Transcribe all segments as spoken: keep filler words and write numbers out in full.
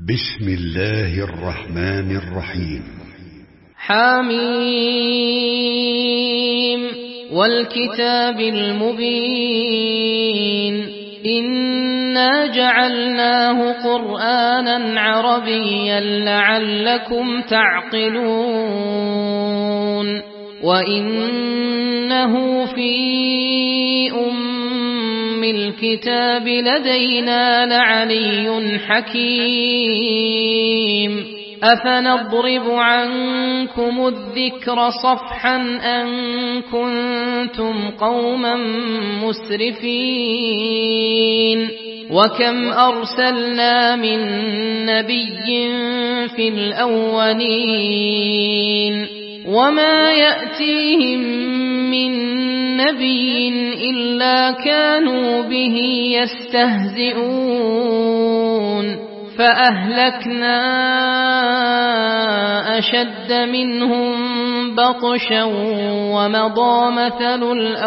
بسم الله الرحمن الرحيم. حميم والكتاب المبين إنا جعلناه قرآنا عربيا لعلكم تعقلون وإنه في أم الكتاب لدينا لعلي حكيم أفنضرب عنكم الذكر صفحا أن كنتم قوما مسرفين وكم أرسلنا من نبي في الأولين وما يأتيهم من نبي إلا كانوا به يستهزئون فأهلكنا أشد منهم بطشا ومضى مثل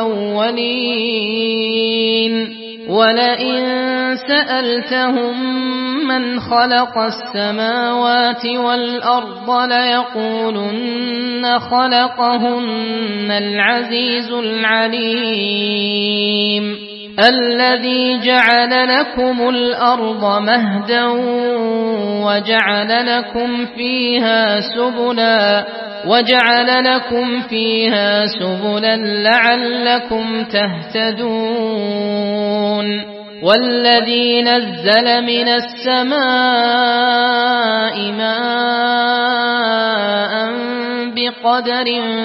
الأولين ولئن سألتهم من خلق السماوات والأرض ليقولن خلقهن العزيز العليم الذي جعل لكم الأرض مهدا وجعل لكم فيها سبلا وجعل لكم فيها سبلا لعلكم تهتدون والذي نزل من السماء ماء بقدر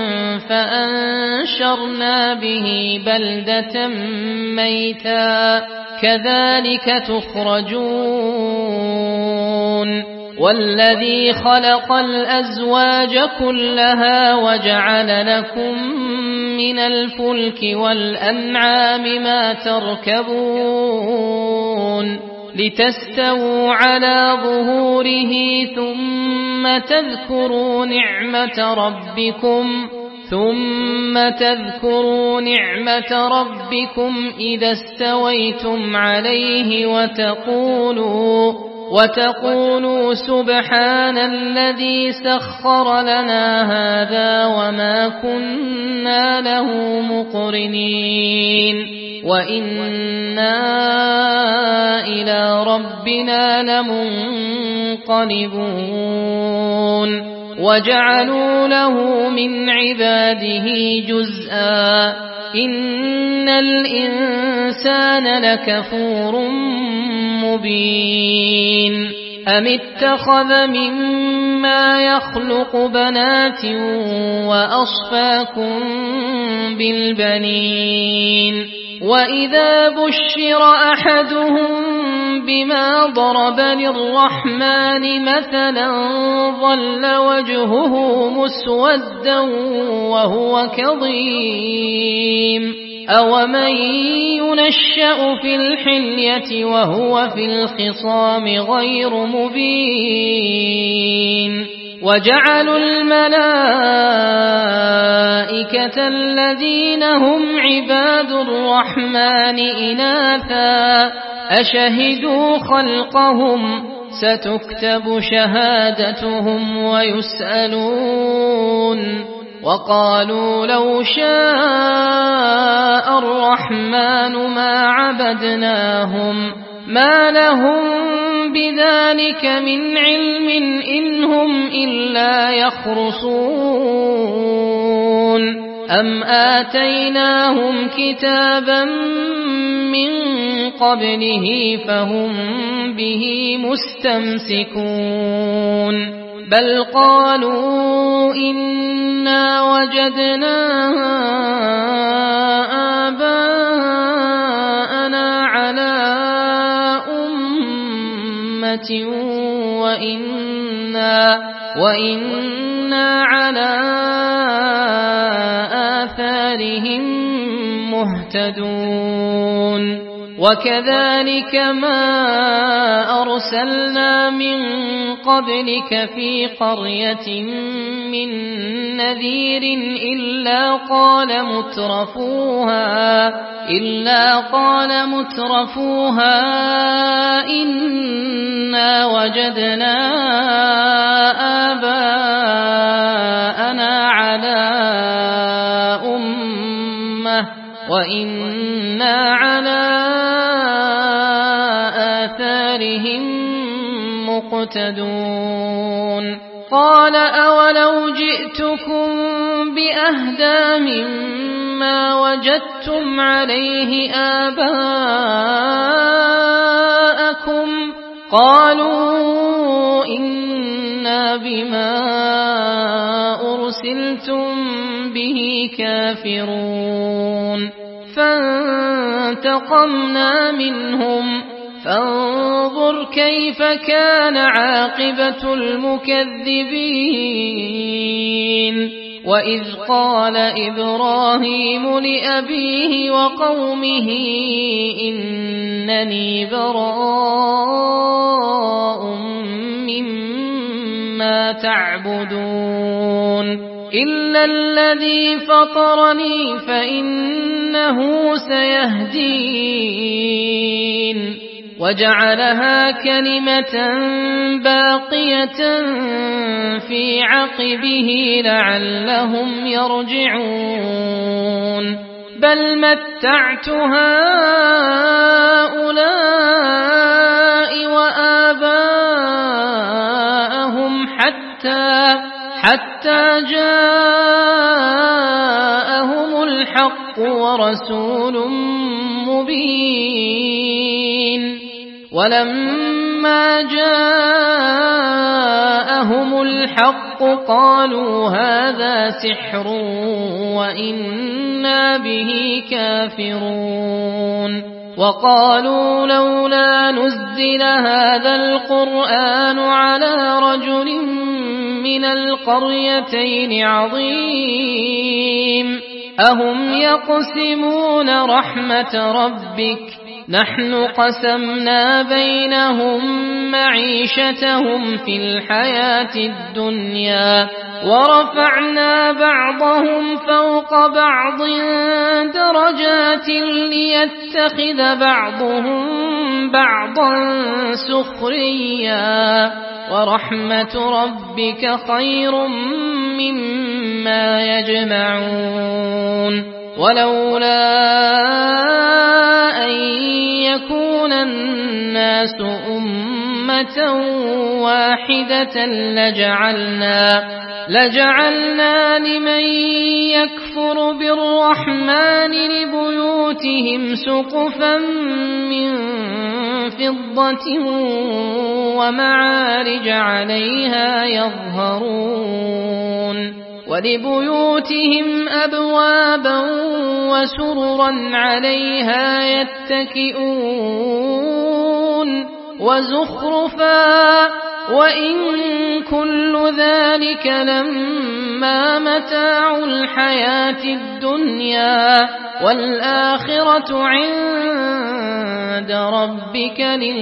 فأنشرنا به بلدة ميتا كذلك تخرجون والذي خلق الأزواج كلها وجعل لكم من الفلك والأنعام ما تركبون لتستووا على ظهوره ثم تذكروا نعمة ربكم ثم تذكروا نعمة ربكم إذا استويتم عليه وتقولوا وتقولوا سبحان الذي سخر لنا هذا وما كنا له مقرنين وإنا إلى ربنا لمنقلبون وجعلوا له من عباده جزءا إن الإنسان لكفور مبين أم اتخذ مما يخلق بنات وأصفاكم بالبنين وإذا بشر أحدهم بما ضرب للرحمن مثلا ظل وجهه مسودا وهو كظيم أومن ينشأ في الحلية وهو في الخصام غير مبين وجعلوا الملائكة الذين هم عباد الرحمن إناثا أشهدوا خلقهم ستكتب شهادتهم ويسألون وقالوا لو شاء الرحمن ما عبدناهم ما لهم بذلك من علم إن هم إلا يخرصون أم آتيناهم كتابا من قبله فهم به مستمسكون بل قالوا إنا وجدنا آباءنا على أمة وإنا, وإنا على آثارهم مهتدون وكذلك ما أرسلنا من قبلك في قرية من نذير إلا قال مترفوها إلا قال مترفوها إنا وجدنا آباءنا على أمة وإنا على آثارهم مقتدون قال أولو جئتكم بأهدى مما وجدتم عليه آباءكم قالوا إنا بما أرسلتم به كافرون فانتقمنا منهم فانظر كيف كان عاقبة المكذبين وإذ قال إبراهيم لأبيه وقومه إنني براء مما تعبدون إلا الذي فطرني فإنه سيهدين وجعلها كلمة باقية في عقبه لعلهم يرجعون بل متعت هؤلاء وآباءهم حتى حتى جاءهم الحق ورسول مبين ولما جاءهم الحق قالوا هذا سحر وإنا به كافرون وقالوا لولا نزل هذا القرآن على رجل من القريتين عظيم أهم يقسمون رحمة ربك نحن قسمنا بينهم معيشتهم في الحياة الدنيا ورفعنا بعضهم فوق بعض درجات ليتخذ بعضهم بعضا سخريا ورحمة ربك خير مما يجمعون ولولا أن يكون الناس أمة واحدة لجعلنا لجعلنا لمن يكفر بالرحمن لبيوتهم سقفا من فضة ومعارج عليها يظهرون ولبيوتهم أبوابا وسررا عليها يتكئون وزخرفا وإن كل ذلك لما متاع الحياة الدنيا والآخرة عند ربك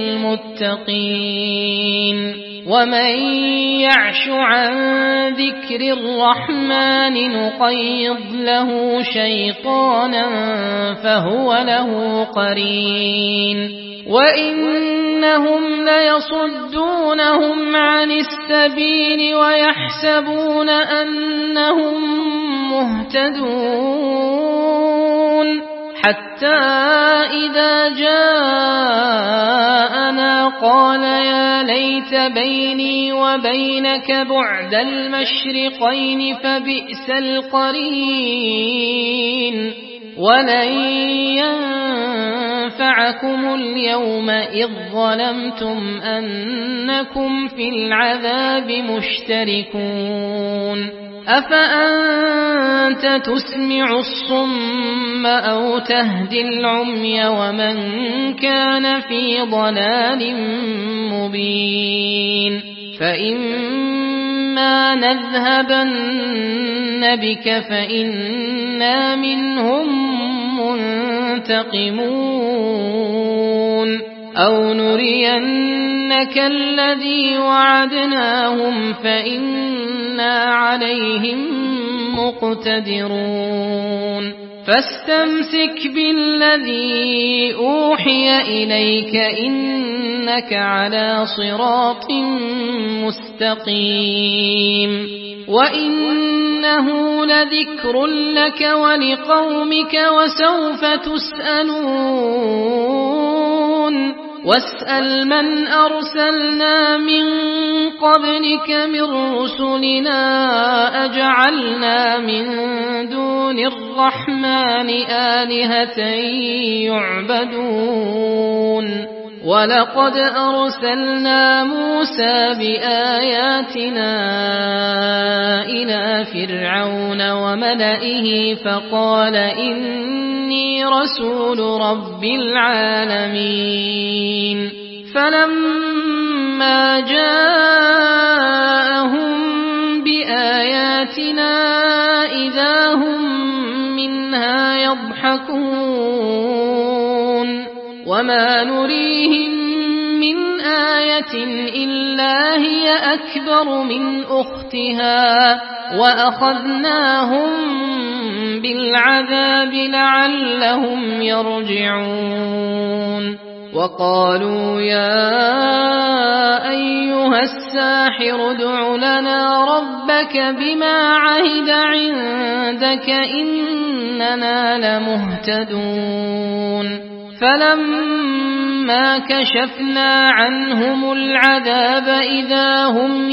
للمتقين ومن يعش عن ذكر الرحمن نقيض له شيطانا فهو له قرين وإنهم ليصدونهم عن السبيل ويحسبون أنهم مهتدون حتى إذا جاءنا قال يا ليت بيني وبينك بعد المشرقين فبئس القرين ولن ينفعكم اليوم إذ ظلمتم أنكم في العذاب مشتركون أفأنت تسمع الصم أو تهدي العمي ومن كان في ضلال مبين فإما نذهبن بك فإنا منهم منتقمون أو نرينك الذي وعدناهم فإنا عليهم مقتدرون فاستمسك بالذي أوحي إليك إنك على صراط مستقيم وإنه لذكر لك ولقومك وسوف تسألون واسأل من أرسلنا من قبلك من رسلنا أجعلنا من دون الرحمن آلهة يعبدون ولقد أرسلنا موسى بآياتنا إلى فرعون وملئه فقال إني رسول رب العالمين فلما جاءهم بآياتنا إذا هم منها يضحكون وما نريهم من آية إلا هي أكبر من أختها وأخذناهم بالعذاب لعلهم يرجعون وقالوا يا أيها الساحر ادع لنا ربك بما عهد عندك إننا لمهتدون فلما كشفنا عنهم العذاب إذا هم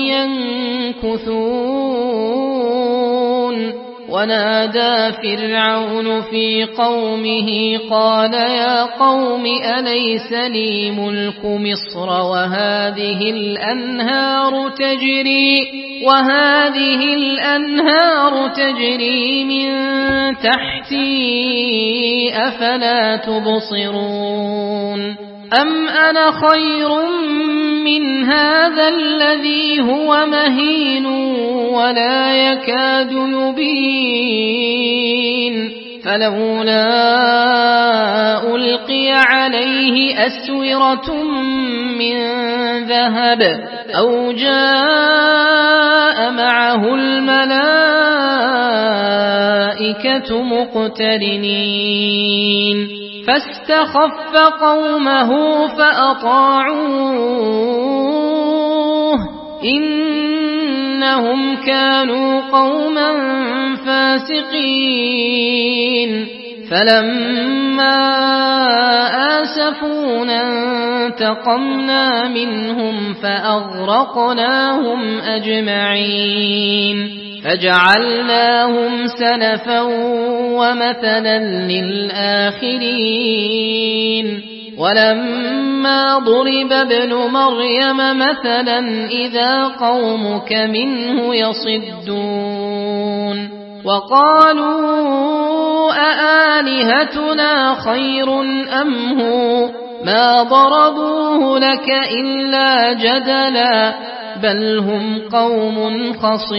ينكثون ونادى فرعون في قومه قال يا قوم أليس لي ملك مصر وهذه الأنهار تجري وهذه الأنهار تجري من تحتي أفلا تبصرون أم أنا خير من هذا الذي هو مهين ولا يكاد يبين فلولا ألقي عليه أسورة من ذهب أو جاء معه الملائكة مقترنين فاستخف قومه فأطاعوه إنهم كانوا قوما فاسقين فلما آسفونا انتقمنا منهم فأغرقناهم أجمعين فجعلناهم سلفا ومثلا للآخرين ولما ضرب ابن مريم مثلا إذا قومك منه يصدون وقالوا أآلهتنا خير أم هو ما ضربوه لك إلا جدلا بل هم قوم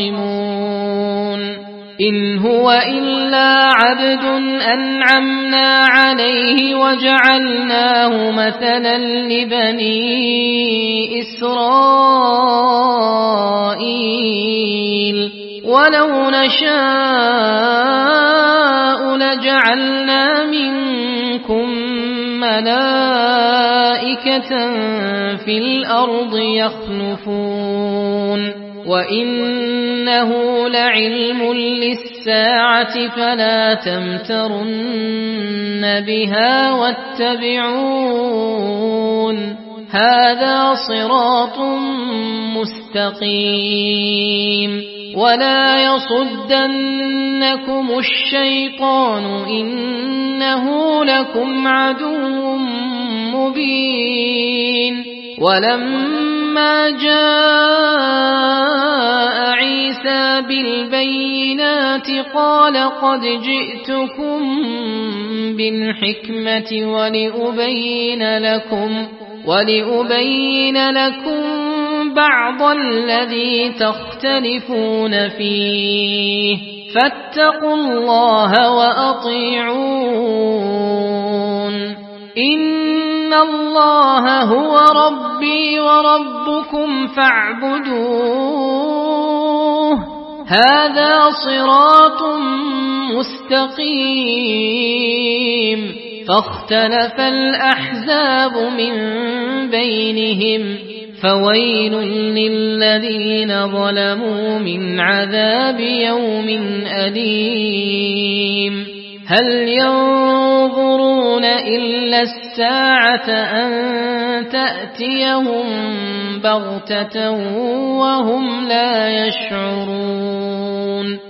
خصمون إن هو إلا عبد أنعمنا عليه وجعلناه مثلا لبني إسرائيل ولو نشاء لجعلنا منكم ملائكة في الأرض يخلفون وإنه لعلم للساعة فلا تمترن بها واتبعون هذا صراط مستقيم ولا يصدنكم الشيطان إنه لكم عدو مبين ولما جاء عيسى بالبينات قال قد جئتكم بالحكمة ولأبين لكم ولأبين لكم بعض الذي تختلفون فيه فاتقوا الله وأطيعون إن إن الله هو ربي وربكم فاعبدوه هذا صراط مستقيم فاختلف الأحزاب من بينهم فويل للذين ظلموا من عذاب يوم أليم هل ينظرون إلا الساعة أن تأتيهم بغتة وهم لا يشعرون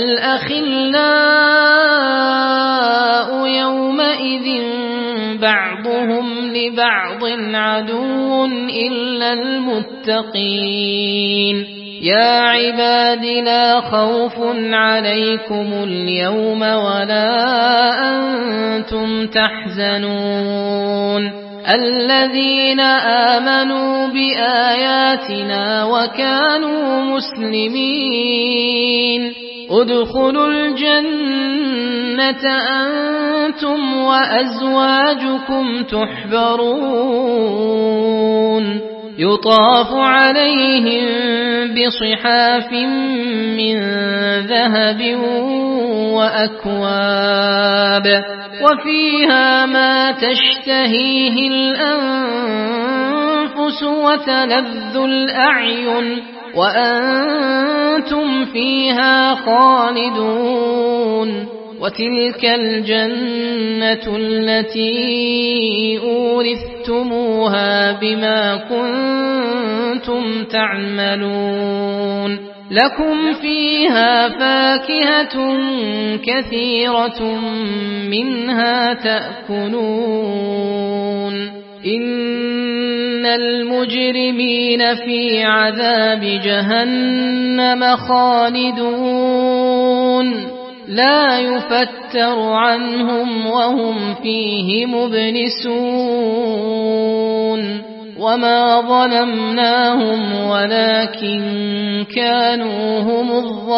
الأخلاء يومئذ بعضهم لبعض عدو إلا المتقين يا عباد لا خوف عليكم اليوم ولا أنتم تحزنون الذين آمنوا بآياتنا وكانوا مسلمين ادخلوا الجنة أنتم وأزواجكم تحبرون يطاف عليهم بصحاف من ذهب وأكواب وفيها ما تشتهيه الأنفس وتلذ الأعين وأنتم فيها خالدون وتلك الجنة التي أورثتموها بما كنتم تعملون لكم فيها فاكهة كثيرة منها تأكلون إن المجرمين في عذاب جهنم خالدون لا يفتر عنهم وهم فيه مبلسون وما ظلمناهم ولكن كانوا هم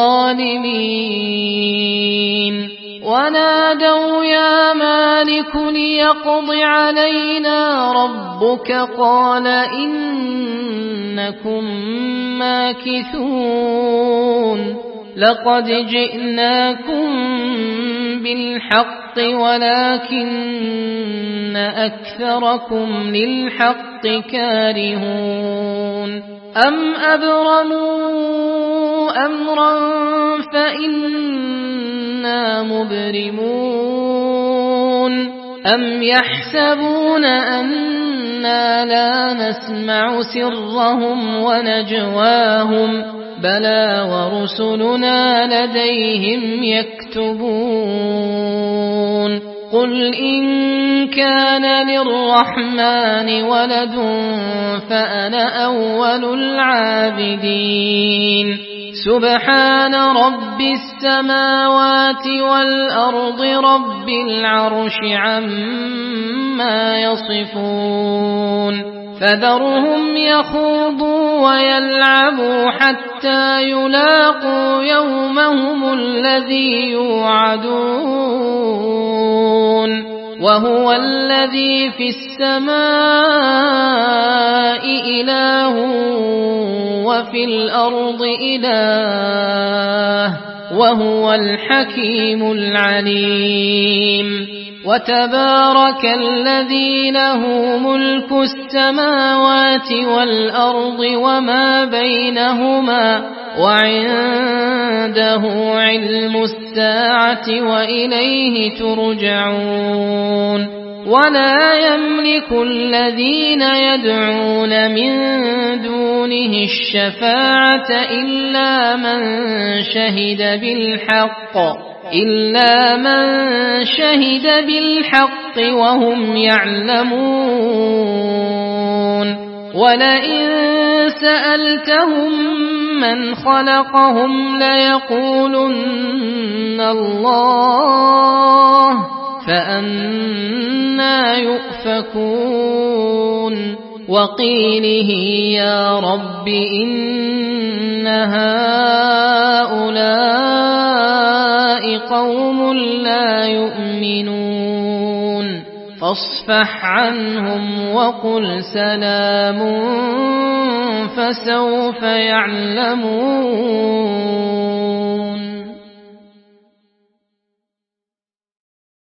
الظالمين ونادوا يا مالك ليقض علينا ربك قال إنكم ماكثون لقد جئناكم بالحق ولكن أكثركم للحق كارهون أم أبرموا أمرا فإنا مبرمون أم يحسبون أنا لا نسمع سرهم ونجواهم بلى ورسلنا لديهم يكتبون قل إن كان للرحمن ولد فأنا أول العابدين سبحان رب السماوات والأرض رب العرش عما يصفون فذرهم يخوضوا ويلعبوا حتى يلاقوا يومهم الذي يوعدون وهو الذي في السماء إله وفي الأرض إله وهو الحكيم العليم وتبارك الذي له ملك السماوات والأرض وما بينهما وعنده علم الساعة وإليه ترجعون ولا يملك الذين يدعون من دونه الشفاعة إلا من شهد بالحق إلا من شهد بالحق وهم يعلمون ولئن سألتهم من خلقهم ليقولن الله فأنا يؤفكون وقيله يا رب إن هؤلاء قوم لا يؤمنون فاصفح عنهم وقل سلام فسوف يعلمون.